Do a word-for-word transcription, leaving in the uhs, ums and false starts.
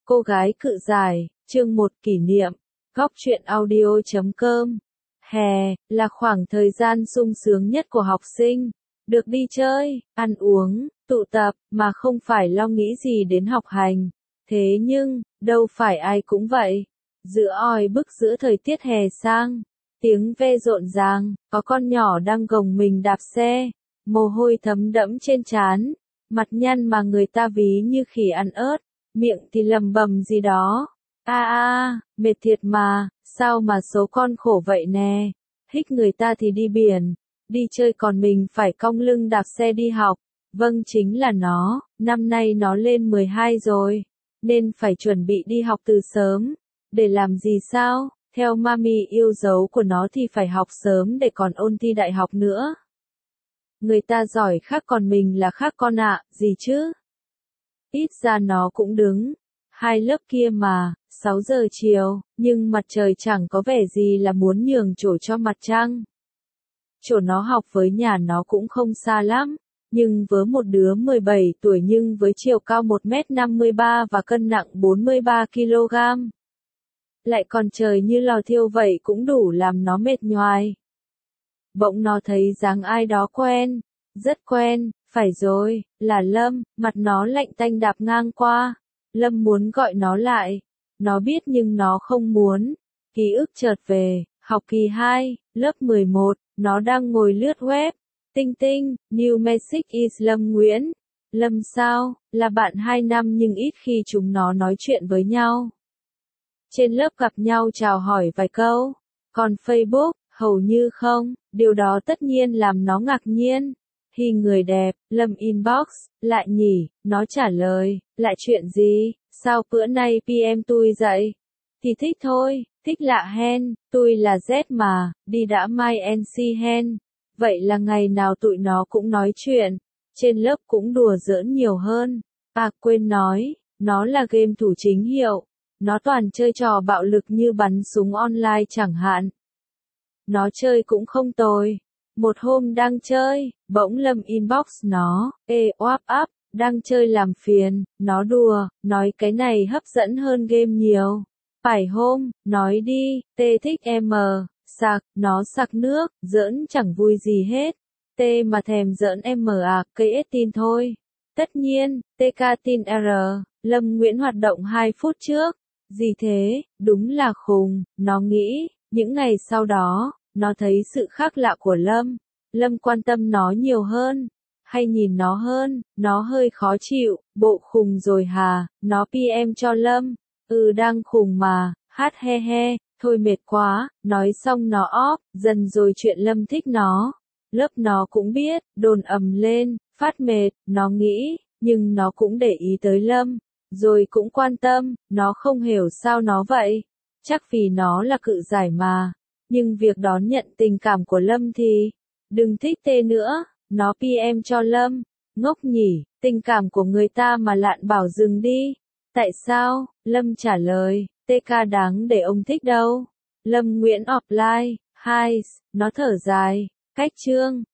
Cô gái cự giải, chương một kỷ niệm, góc truyện audio chấm com. Hè, là khoảng thời gian sung sướng nhất của học sinh. Được đi chơi, ăn uống, tụ tập, mà không phải lo nghĩ gì đến học hành. Thế nhưng, đâu phải ai cũng vậy. Giữa oi bức giữa thời tiết hè sang, tiếng ve rộn ràng, có con nhỏ đang gồng mình đạp xe, mồ hôi thấm đẫm trên trán, mặt nhăn mà người ta ví như khỉ ăn ớt, miệng thì lầm bầm gì đó. A a, mệt thiệt mà, sao mà số con khổ vậy nè. Hích người ta thì đi biển, đi chơi còn mình phải cong lưng đạp xe đi học. Vâng, chính là nó, năm nay nó lên mười hai rồi, nên phải chuẩn bị đi học từ sớm. Để làm gì sao? Theo mami yêu dấu của nó thì phải học sớm để còn ôn thi đại học nữa. Người ta giỏi khác còn mình là khác con ạ, gì chứ? Ít ra nó cũng đứng hai lớp kia mà, sáu giờ chiều, nhưng mặt trời chẳng có vẻ gì là muốn nhường chỗ cho mặt trăng. Chỗ nó học với nhà nó cũng không xa lắm, nhưng với một đứa mười bảy tuổi nhưng với chiều cao một mét năm mươi ba và cân nặng bốn mươi ba ki lô gam. Lại còn trời như lò thiêu vậy cũng đủ làm nó mệt nhoài. Bỗng nó thấy dáng ai đó quen, rất quen, phải rồi, là Lâm, mặt nó lạnh tanh đạp ngang qua. Lâm muốn gọi nó lại, nó biết nhưng nó không muốn. Ký ức chợt về, học kỳ hai, lớp mười một, nó đang ngồi lướt web. Tinh tinh, New Message is Lâm Nguyễn. Lâm sao, là bạn hai năm nhưng ít khi chúng nó nói chuyện với nhau. Trên lớp gặp nhau chào hỏi vài câu, còn Facebook, hầu như không, điều đó tất nhiên làm nó ngạc nhiên. Hi người đẹp, Lâm inbox, lại nhỉ, nó trả lời, lại chuyện gì, sao bữa nay pê em tui dậy? Thì thích thôi, thích lạ hen, tui là Z mà, đi đã mai en xê hen. Vậy là ngày nào tụi nó cũng nói chuyện, trên lớp cũng đùa giỡn nhiều hơn. À quên nói, nó là game thủ chính hiệu, nó toàn chơi trò bạo lực như bắn súng online chẳng hạn. Nó chơi cũng không tồi. Một hôm đang chơi, bỗng Lâm inbox nó, ê oáp áp, đang chơi làm phiền, nó đùa, nói cái này hấp dẫn hơn game nhiều. Phải hôm, nói đi, tê thích em, sạc, nó sạc nước, giỡn chẳng vui gì hết. Tê mà thèm giỡn em à, cây ết tin thôi. Tất nhiên, tê ca tin R, Lâm Nguyễn hoạt động hai phút trước. Gì thế, đúng là khùng, nó nghĩ, những ngày sau đó, nó thấy sự khác lạ của Lâm. Lâm quan tâm nó nhiều hơn, hay nhìn nó hơn, nó hơi khó chịu, bộ khùng rồi hà, nó pê em cho Lâm. Ừ đang khùng mà, hát he he, thôi mệt quá, nói xong nó off, dần rồi chuyện Lâm thích nó. Lớp nó cũng biết, đồn ầm lên, phát mệt, nó nghĩ, nhưng nó cũng để ý tới Lâm, rồi cũng quan tâm, nó không hiểu sao nó vậy. Chắc vì nó là cự giải mà. Nhưng việc đón nhận tình cảm của Lâm thì, đừng thích tê nữa, nó pê em cho Lâm. Ngốc nhỉ, tình cảm của người ta mà lạn bảo dừng đi. Tại sao? Lâm trả lời, tê ca đáng để ông thích đâu. Lâm Nguyễn offline, hai, nó thở dài, cách chương.